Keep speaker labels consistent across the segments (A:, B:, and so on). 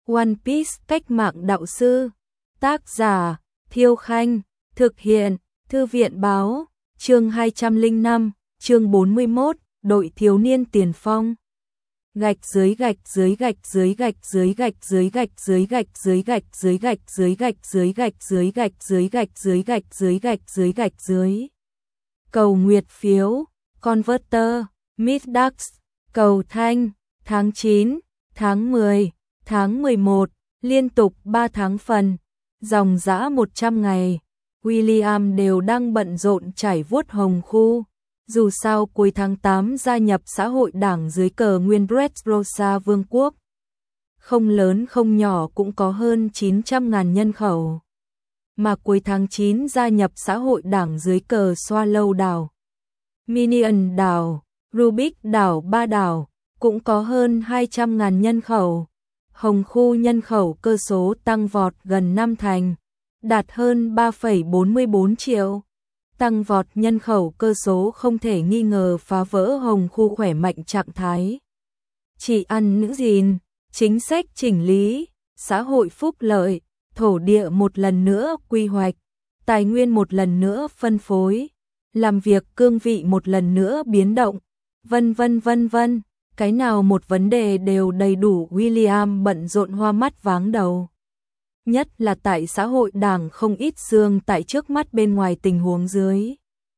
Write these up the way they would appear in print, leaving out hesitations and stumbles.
A: One Piece cách mạng đạo sư. Tác giả Thiêu Khanh. Thực hiện Thư viện Báo. Chương 205, chương 41, đội thiếu niên tiền phong. Gạch dưới gạch dưới gạch dưới gạch dưới gạch dưới gạch dưới gạch dưới gạch dưới gạch dưới gạch dưới gạch dưới gạch dưới gạch dưới gạch dưới gạch dưới gạch dưới. Cầu nguyệt phiếu, Converter, Middax, cầu thanh, tháng 9, tháng 10, tháng 11, liên tục 3 tháng phần, dòng dã 100 ngày. William đều đang bận rộn trải vuốt hồng khu. Dù sao cuối tháng 8 gia nhập xã hội đảng dưới cờ nguyên Dressrosa Vương quốc. Không lớn không nhỏ cũng có hơn 900.000 nhân khẩu. Mà cuối tháng 9 gia nhập xã hội đảng dưới cờ Swallow đảo, Minion đảo, Rubik đảo, ba đảo, cũng có hơn 200.000 nhân khẩu. Hồng khu nhân khẩu cơ số tăng vọt gần 5 thành, đạt hơn 3,44 triệu. Tăng vọt nhân khẩu cơ số không thể nghi ngờ phá vỡ hồng khu khỏe mạnh trạng thái. Chỉ ăn nữ gìn, chính sách chỉnh lý, xã hội phúc lợi, thổ địa một lần nữa quy hoạch, tài nguyên một lần nữa phân phối, làm việc cương vị một lần nữa biến động, vân vân vân vân. Cái nào một vấn đề đều đầy đủ. William bận rộn hoa mắt váng đầu. Nhất là tại xã hội đảng không ít xương tại trước mắt bên ngoài tình huống dưới.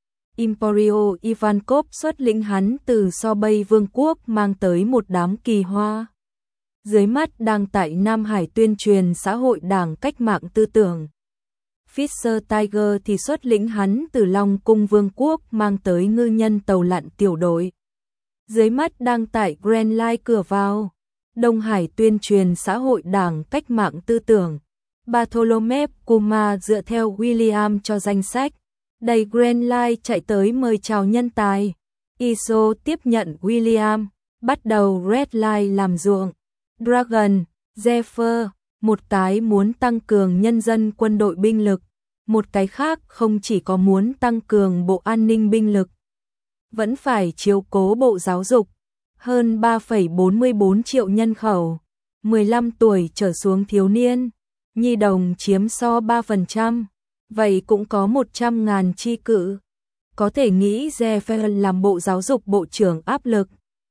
A: Emporio Ivankov xuất lĩnh hắn từ Sobey Vương quốc mang tới một đám kỳ hoa. Dưới mắt đang tại Nam Hải tuyên truyền xã hội đảng cách mạng tư tưởng. Fisher Tiger thì xuất lĩnh hắn từ Long Cung Vương quốc mang tới ngư nhân tàu lặn tiểu đội. Dưới mắt đang tại Grand Line cửa vào, Đông Hải tuyên truyền xã hội đảng cách mạng tư tưởng. Bartholomew Kuma dựa theo William cho danh sách, đầy Grand Line chạy tới mời chào nhân tài. Iso tiếp nhận William, bắt đầu Red Line làm ruộng. Dragon, Zephyr, một cái muốn tăng cường nhân dân quân đội binh lực, một cái khác không chỉ có muốn tăng cường bộ an ninh binh lực, vẫn phải chiếu cố bộ giáo dục. Hơn 3,44 triệu nhân khẩu, 15 tuổi trở xuống thiếu niên, nhi đồng chiếm so 3%, vậy cũng có 100.000 chi cự. Có thể nghĩ Zephyr làm bộ giáo dục bộ trưởng áp lực.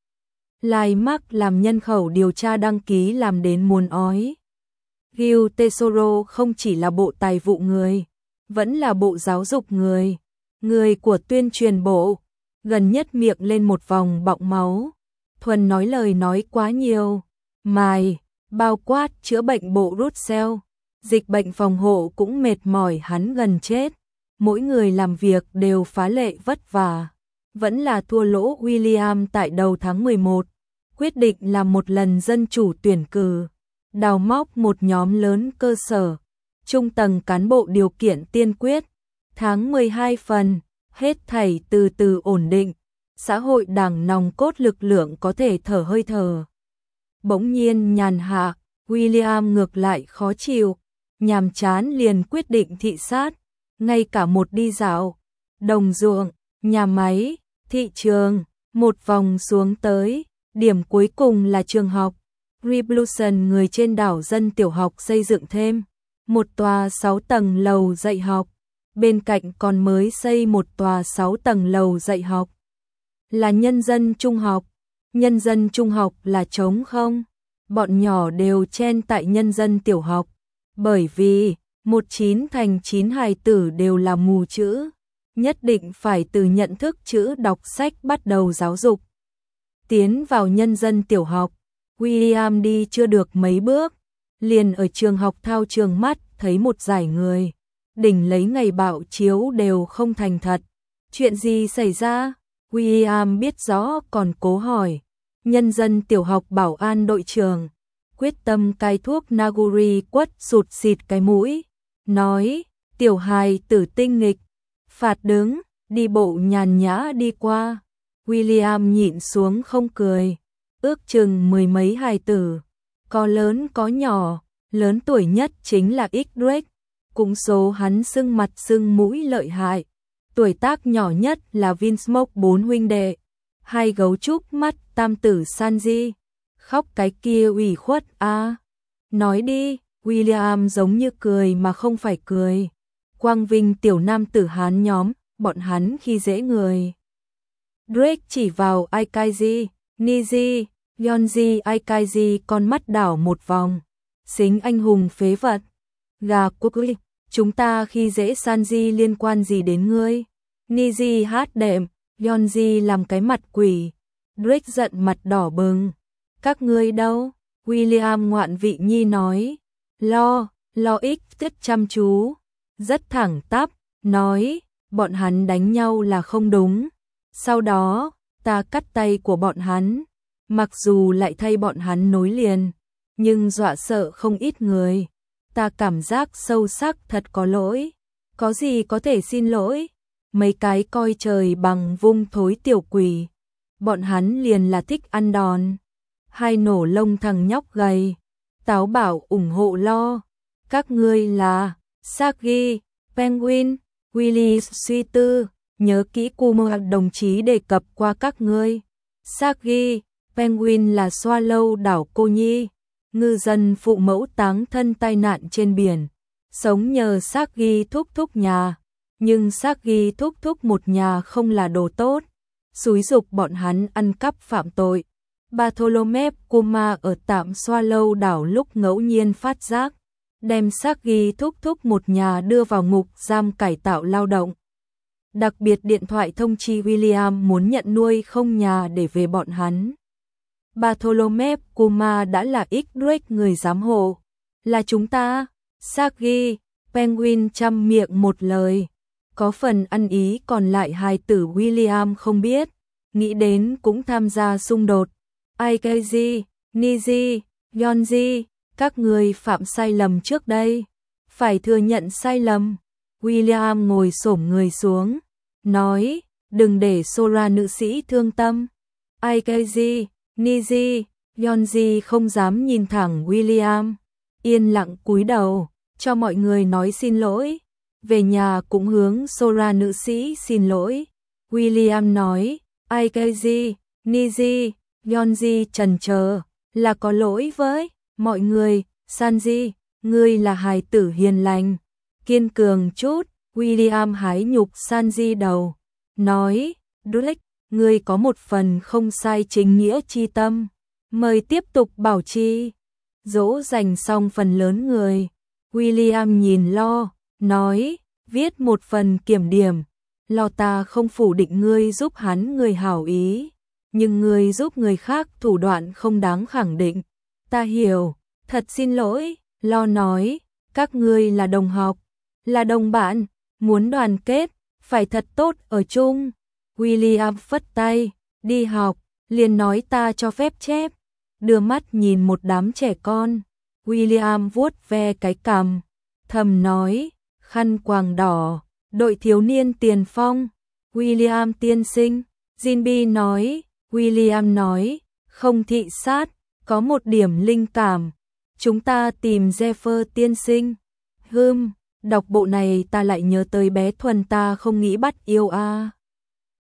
A: Lai Mark làm nhân khẩu điều tra đăng ký làm đến muốn ói. Gil Tesoro không chỉ là bộ tài vụ người, vẫn là bộ giáo dục người, người của tuyên truyền bộ. Gần nhất miệng lên một vòng bọng máu, thuần nói lời nói quá nhiều, mài, bao quát chữa bệnh bộ Russell, dịch bệnh phòng hộ cũng mệt mỏi hắn gần chết, mỗi người làm việc đều phá lệ vất vả, vẫn là thua lỗ. William tại đầu tháng 11, quyết định làm một lần dân chủ tuyển cử, đào móc một nhóm lớn cơ sở, trung tầng cán bộ điều kiện tiên quyết, tháng 12 phần. Hết thảy từ từ ổn định, xã hội đảng nòng cốt lực lượng có thể thở hơi thở. Bỗng nhiên nhàn hạ, William ngược lại khó chịu, nhàm chán liền quyết định thị sát, ngay cả một đi dạo, đồng ruộng, nhà máy, thị trường, một vòng xuống tới, điểm cuối cùng là trường học. Revolution người trên đảo dân tiểu học xây dựng thêm một tòa 6 tầng lầu dạy học. Bên cạnh còn mới xây một tòa 6 tầng lầu dạy học. Là nhân dân trung học. Nhân dân trung học là trống không. Bọn nhỏ đều chen tại nhân dân tiểu học. Bởi vì 19 thành 9 hài tử đều là mù chữ. Nhất định phải từ nhận thức chữ đọc sách bắt đầu giáo dục. Tiến vào nhân dân tiểu học, William đi chưa được mấy bước, liền ở trường học thao trường mắt thấy một dải người. Đỉnh lấy ngày bạo chiếu đều không thành thật. Chuyện gì xảy ra? William biết rõ còn cố hỏi. Nhân dân tiểu học bảo an đội trưởng, quyết tâm cai thuốc Naguri quất sụt xịt cái mũi. Nói, tiểu hài tử tinh nghịch, phạt đứng, đi bộ nhàn nhã đi qua. William nhịn xuống không cười. Ước chừng mười mấy hài tử, có lớn có nhỏ, lớn tuổi nhất chính là Ydric. Cũng số hắn sưng mặt sưng mũi lợi hại. Tuổi tác nhỏ nhất là Vinsmoke 4 huynh đệ. Hai gấu trúc mắt tam tử Sanji. Khóc cái kia ủy khuất a. Nói đi, William giống như cười mà không phải cười. Quang vinh tiểu nam tử Hán nhóm, bọn hắn khi dễ người. Drake chỉ vào Aikaiji, Niji, Yonji. Aikaiji con mắt đảo một vòng. Xính anh hùng phế vật. Gà quốc ơi, chúng ta khi dễ Sanji liên quan gì đến ngươi? Niji hát đệm, Yonji làm cái mặt quỷ. Drake giận mặt đỏ bừng. Các ngươi đâu? William ngoạn vị nhi nói. Lo ích rất chăm chú. Rất thẳng tắp, nói, bọn hắn đánh nhau là không đúng. Sau đó, ta cắt tay của bọn hắn. Mặc dù lại thay bọn hắn nối liền, nhưng dọa sợ không ít người. Ta cảm giác sâu sắc thật có lỗi. Có gì có thể xin lỗi? Mấy cái coi trời bằng vung thối tiểu quỷ. Bọn hắn liền là thích ăn đòn. Hai nổ lông thằng nhóc gầy. Táo bảo ủng hộ Lo. Các ngươi là Sagi, Penguin, Willy suy tư. Nhớ kỹ Kuma đồng chí đề cập qua các ngươi. Sagi, Penguin là Swallow đảo Cô Nhi. Ngư dân phụ mẫu táng thân tai nạn trên biển. Sống nhờ Sagi thúc thúc nhà. Nhưng Sagi thúc thúc một nhà không là đồ tốt. Xúi giục bọn hắn ăn cắp phạm tội. Bartholomew Kuma ở tạm Swallow đảo lúc ngẫu nhiên phát giác. Đem Sagi thúc thúc một nhà đưa vào ngục giam cải tạo lao động. Đặc biệt điện thoại thông chi William muốn nhận nuôi không nhà để về bọn hắn. Bartholomew Kuma đã là Drake người giám hộ. Là chúng ta. Sagi, Penguin chăm miệng một lời. Có phần ăn ý còn lại hài tử William không biết. Nghĩ đến cũng tham gia xung đột. Aikaiji, Niji, Yonji, các người phạm sai lầm trước đây. Phải thừa nhận sai lầm. William ngồi xổm người xuống. Nói, đừng để Sora nữ sĩ thương tâm. Aikaiji, Niji, Yonji không dám nhìn thẳng William. Yên lặng cúi đầu, cho mọi người nói xin lỗi. Về nhà cũng hướng Sora nữ sĩ xin lỗi. William nói, Aikaiji, Niji, Yonji chần chờ, là có lỗi với mọi người. Sanji, ngươi là hài tử hiền lành, kiên cường chút. William hái nhục Sanji đầu, nói, Drake, ngươi có một phần không sai chính nghĩa chi tâm, mời tiếp tục bảo trì. Dỗ dành xong phần lớn người, William nhìn Lo, nói, viết một phần kiểm điểm. Lo ta không phủ định ngươi giúp hắn người hảo ý, nhưng ngươi giúp người khác thủ đoạn không đáng khẳng định. Ta hiểu, thật xin lỗi. Lo nói, các ngươi là đồng học, là đồng bạn, muốn đoàn kết, phải thật tốt ở chung. William phất tay, đi học, liền nói ta cho phép chép. Đưa mắt nhìn một đám trẻ con. William vuốt ve cái cằm, thầm nói, khăn quàng đỏ, đội thiếu niên tiền phong. William tiên sinh, Jinbi nói. William nói, không thị sát, có một điểm linh cảm. Chúng ta tìm Zephyr tiên sinh. Đọc bộ này ta lại nhớ tới bé Thuần ta không nghĩ bắt yêu a.